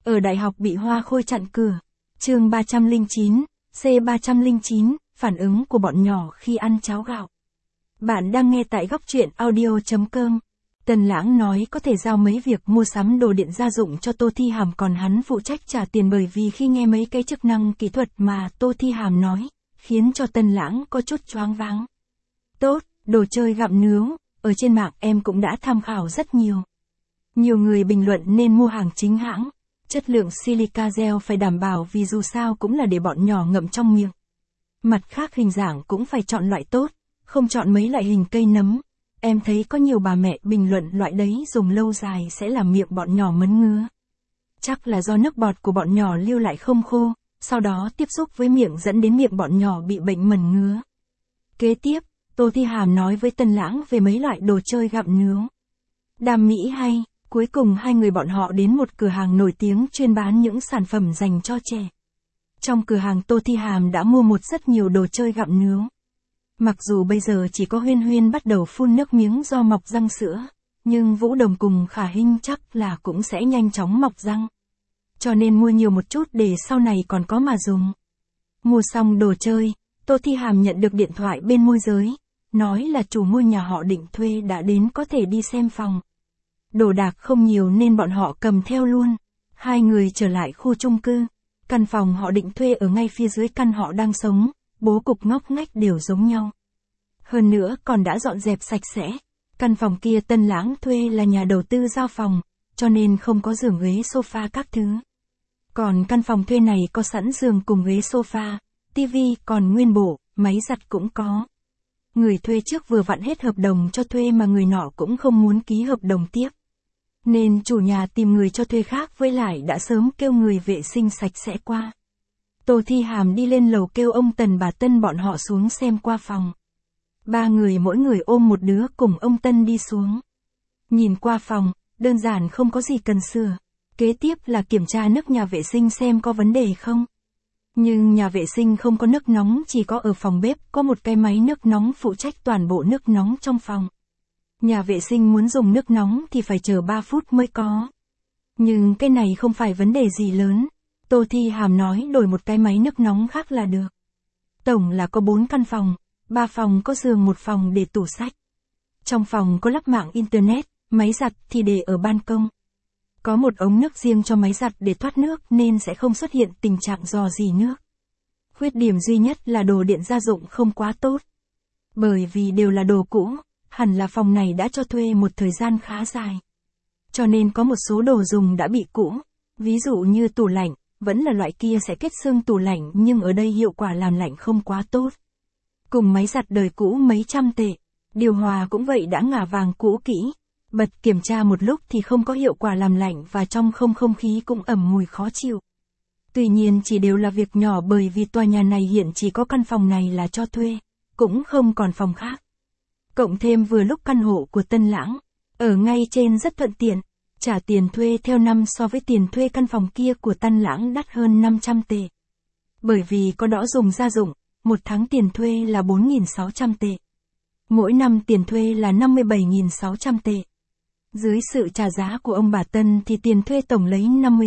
Ở đại học bị hoa khôi chặn cửa. Chương 309, C309, phản ứng của bọn nhỏ khi ăn cháo gạo. Bạn đang nghe tại góc truyện audio.com. Tần Lãng nói có thể giao mấy việc mua sắm đồ điện gia dụng cho Tô Thi Hàm, còn hắn phụ trách trả tiền, bởi vì khi nghe mấy cái chức năng kỹ thuật mà Tô Thi Hàm nói, khiến cho Tần Lãng có chút choáng váng. Tốt, đồ chơi gặm nướu, ở trên mạng em cũng đã tham khảo rất nhiều. Nhiều người bình luận nên mua hàng chính hãng. Chất lượng silica gel phải đảm bảo vì dù sao cũng là để bọn nhỏ ngậm trong miệng. Mặt khác hình dạng cũng phải chọn loại tốt, không chọn mấy loại hình cây nấm. Em thấy có nhiều bà mẹ bình luận loại đấy dùng lâu dài sẽ làm miệng bọn nhỏ mấn ngứa. Chắc là do nước bọt của bọn nhỏ lưu lại không khô, sau đó tiếp xúc với miệng dẫn đến miệng bọn nhỏ bị bệnh mẩn ngứa. Kế tiếp, Tô Thi Hàm nói với Tần Lãng về mấy loại đồ chơi gặm nướu. Đam mỹ hay. Cuối cùng hai người bọn họ đến một cửa hàng nổi tiếng chuyên bán những sản phẩm dành cho trẻ. Trong cửa hàng Tô Thi Hàm đã mua rất nhiều đồ chơi gặm nướu. Mặc dù bây giờ chỉ có Huyên Huyên bắt đầu phun nước miếng do mọc răng sữa, nhưng Vũ Đồng cùng Khả Hinh chắc là cũng sẽ nhanh chóng mọc răng. Cho nên mua nhiều một chút để sau này còn có mà dùng. Mua xong đồ chơi, Tô Thi Hàm nhận được điện thoại bên môi giới, nói là chủ ngôi nhà họ định thuê đã đến, có thể đi xem phòng. Đồ đạc không nhiều nên bọn họ cầm theo luôn. Hai người trở lại khu chung cư. Căn phòng họ định thuê ở ngay phía dưới căn họ đang sống, bố cục ngóc ngách đều giống nhau. Hơn nữa còn đã dọn dẹp sạch sẽ. Căn phòng kia Tần Lãng thuê là nhà đầu tư giao phòng, cho nên không có giường ghế sofa các thứ. Còn căn phòng thuê này có sẵn giường cùng ghế sofa, tivi còn nguyên bộ, máy giặt cũng có. Người thuê trước vừa vặn hết hợp đồng cho thuê mà người nọ cũng không muốn ký hợp đồng tiếp. Nên chủ nhà tìm người cho thuê khác, với lại đã sớm kêu người vệ sinh sạch sẽ qua. Tô Thi Hàm đi lên lầu kêu ông Tần bà Tân bọn họ xuống xem qua phòng. Ba người mỗi người ôm một đứa cùng ông Tân đi xuống. Nhìn qua phòng, đơn giản không có gì cần sửa. Kế tiếp là kiểm tra nước nhà vệ sinh xem có vấn đề không. Nhưng nhà vệ sinh không có nước nóng, chỉ có ở phòng bếp có một cái máy nước nóng phụ trách toàn bộ nước nóng trong phòng. Nhà vệ sinh muốn dùng nước nóng thì phải chờ 3 phút mới có. Nhưng cái này không phải vấn đề gì lớn. Tô Thi Hàm nói đổi một cái máy nước nóng khác là được. Tổng là có 4 căn phòng, 3 phòng có giường, 1 phòng để tủ sách. Trong phòng có lắp mạng internet, máy giặt thì để ở ban công. Có một ống nước riêng cho máy giặt để thoát nước nên sẽ không xuất hiện tình trạng rò rỉ nước. Khuyết điểm duy nhất là đồ điện gia dụng không quá tốt. Bởi vì đều là đồ cũ, hẳn là phòng này đã cho thuê một thời gian khá dài. Cho nên có một số đồ dùng đã bị cũ, ví dụ như tủ lạnh, vẫn là loại kia sẽ kết xương tủ lạnh nhưng ở đây hiệu quả làm lạnh không quá tốt. Cùng máy giặt đời cũ mấy trăm tệ, điều hòa cũng vậy đã ngả vàng cũ kỹ. Bật kiểm tra một lúc thì không có hiệu quả làm lạnh và trong không khí cũng ẩm mùi khó chịu. Tuy nhiên chỉ đều là việc nhỏ, bởi vì tòa nhà này hiện chỉ có căn phòng này là cho thuê, cũng không còn phòng khác. Cộng thêm vừa lúc căn hộ của Tần Lãng ở ngay trên rất thuận tiện, trả tiền thuê theo năm so với tiền thuê căn phòng kia của Tần Lãng đắt hơn 500 tệ. Bởi vì có đỡ dùng gia dụng, một tháng tiền thuê là 4.600 tệ. Mỗi năm tiền thuê là 57.600 tệ. Dưới sự trả giá của ông bà Tân thì tiền thuê tổng lấy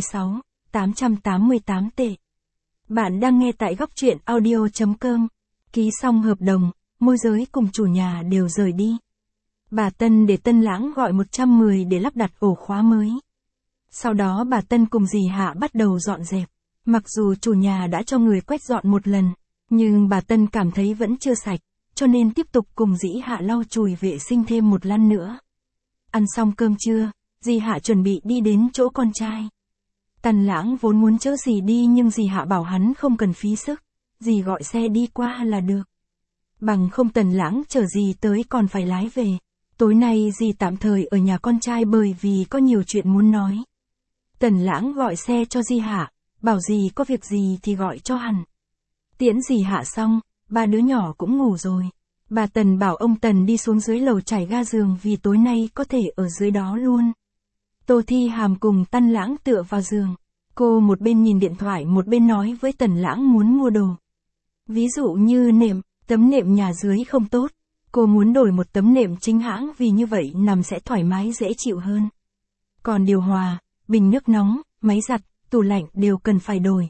56.888 tệ. Bạn đang nghe tại góc truyện audio.com. Ký xong hợp đồng, môi giới cùng chủ nhà đều rời đi. Bà Tân để Tần Lãng gọi 110 để lắp đặt ổ khóa mới. Sau đó bà Tân cùng dì Hạ bắt đầu dọn dẹp. Mặc dù chủ nhà đã cho người quét dọn một lần, nhưng bà Tân cảm thấy vẫn chưa sạch, cho nên tiếp tục cùng dì Hạ lau chùi vệ sinh thêm một lần nữa. Ăn xong cơm trưa, dì Hạ chuẩn bị đi đến chỗ con trai. Tần Lãng vốn muốn chở dì đi nhưng dì Hạ bảo hắn không cần phí sức, dì gọi xe đi qua là được. Bằng không Tần Lãng chở dì tới còn phải lái về. Tối nay dì tạm thời ở nhà con trai bởi vì có nhiều chuyện muốn nói. Tần Lãng gọi xe cho dì Hạ, bảo dì có việc gì thì gọi cho hẳn. Tiễn dì Hạ xong, ba đứa nhỏ cũng ngủ rồi. Bà Tần bảo ông Tần đi xuống dưới lầu trải ga giường vì tối nay có thể ở dưới đó luôn. Tô Thi Hàm cùng Tần Lãng tựa vào giường. Cô một bên nhìn điện thoại một bên nói với Tần Lãng muốn mua đồ. Ví dụ như nệm, tấm nệm nhà dưới không tốt. Cô muốn đổi một tấm nệm chính hãng vì như vậy nằm sẽ thoải mái dễ chịu hơn. Còn điều hòa, bình nước nóng, máy giặt, tủ lạnh đều cần phải đổi.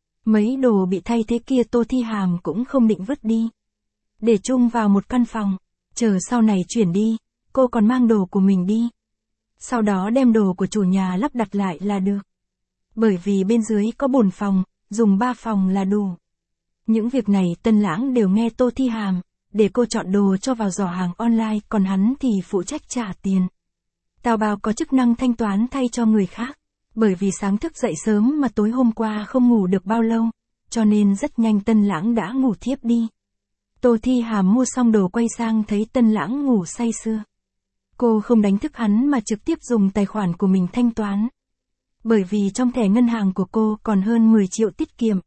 Mấy đồ bị thay thế kia Tô Thi Hàm cũng không định vứt đi. Để chung vào một căn phòng, chờ sau này chuyển đi, cô còn mang đồ của mình đi. Sau đó đem đồ của chủ nhà lắp đặt lại là được. Bởi vì bên dưới có bồn phòng, dùng 3 phòng là đủ. Những việc này Tân Lãng đều nghe Tô Thi Hàm, để cô chọn đồ cho vào giỏ hàng online, còn hắn thì phụ trách trả tiền. Taobao có chức năng thanh toán thay cho người khác. Bởi vì sáng thức dậy sớm mà tối hôm qua không ngủ được bao lâu, cho nên rất nhanh Tân Lãng đã ngủ thiếp đi. Tô Thi Hàm mua xong đồ quay sang thấy Tân Lãng ngủ say sưa. Cô không đánh thức hắn mà trực tiếp dùng tài khoản của mình thanh toán. Bởi vì trong thẻ ngân hàng của cô còn hơn 10 triệu tiết kiệm.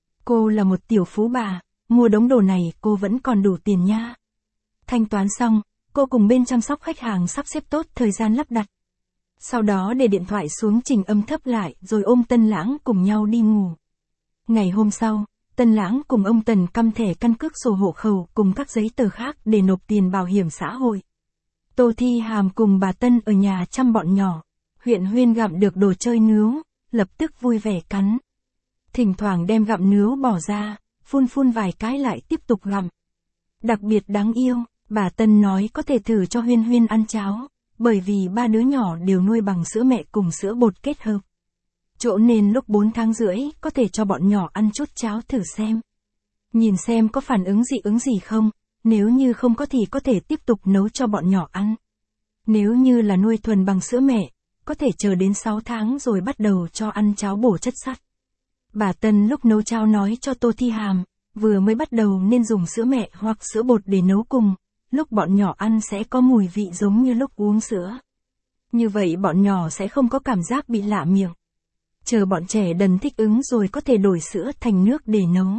Cô là một tiểu phú bà, mua đống đồ này cô vẫn còn đủ tiền nha. Thanh toán xong, cô cùng bên chăm sóc khách hàng sắp xếp tốt thời gian lắp đặt. Sau đó để điện thoại xuống chỉnh âm thấp lại rồi ôm Tân Lãng cùng nhau đi ngủ. Ngày hôm sau, Tân Lãng cùng ông Tần căm thẻ căn cước sổ hộ khẩu cùng các giấy tờ khác để nộp tiền bảo hiểm xã hội. Tô Thi Hàm cùng bà Tân ở nhà chăm bọn nhỏ. Huyện Huyên gặm được đồ chơi nướu, lập tức vui vẻ cắn. Thỉnh thoảng đem gặm nướu bỏ ra, phun phun vài cái lại tiếp tục gặm. Đặc biệt đáng yêu, bà Tân nói có thể thử cho Huyên Huyên ăn cháo, bởi vì 3 đứa nhỏ đều nuôi bằng sữa mẹ cùng sữa bột kết hợp. Chỗ nên lúc 4 tháng rưỡi có thể cho bọn nhỏ ăn chút cháo thử xem. Nhìn xem có phản ứng dị ứng gì không, nếu như không có thì có thể tiếp tục nấu cho bọn nhỏ ăn. Nếu như là nuôi thuần bằng sữa mẹ, có thể chờ đến 6 tháng rồi bắt đầu cho ăn cháo bổ chất sắt. Bà Tân lúc nấu cháo nói cho Tô Thi Hàm, vừa mới bắt đầu nên dùng sữa mẹ hoặc sữa bột để nấu cùng, lúc bọn nhỏ ăn sẽ có mùi vị giống như lúc uống sữa. Như vậy bọn nhỏ sẽ không có cảm giác bị lạ miệng. Chờ bọn trẻ dần thích ứng rồi có thể đổi sữa thành nước để nấu.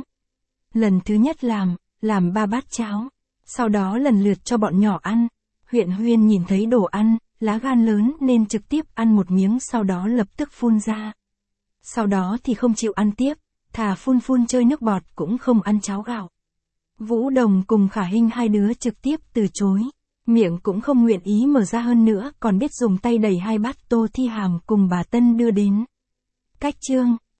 Lần thứ nhất làm 3 bát cháo, sau đó lần lượt cho bọn nhỏ ăn. Huyện Huyên nhìn thấy đồ ăn, lá gan lớn nên trực tiếp ăn một miếng sau đó lập tức phun ra. Sau đó thì không chịu ăn tiếp, thà phun phun chơi nước bọt cũng không ăn cháo gạo. Vũ Đồng cùng Khả Hinh hai đứa trực tiếp từ chối, miệng cũng không nguyện ý mở ra hơn nữa, còn biết dùng tay đẩy 2 bát Tô Thi Hàm cùng bà Tân đưa đến. Cách chương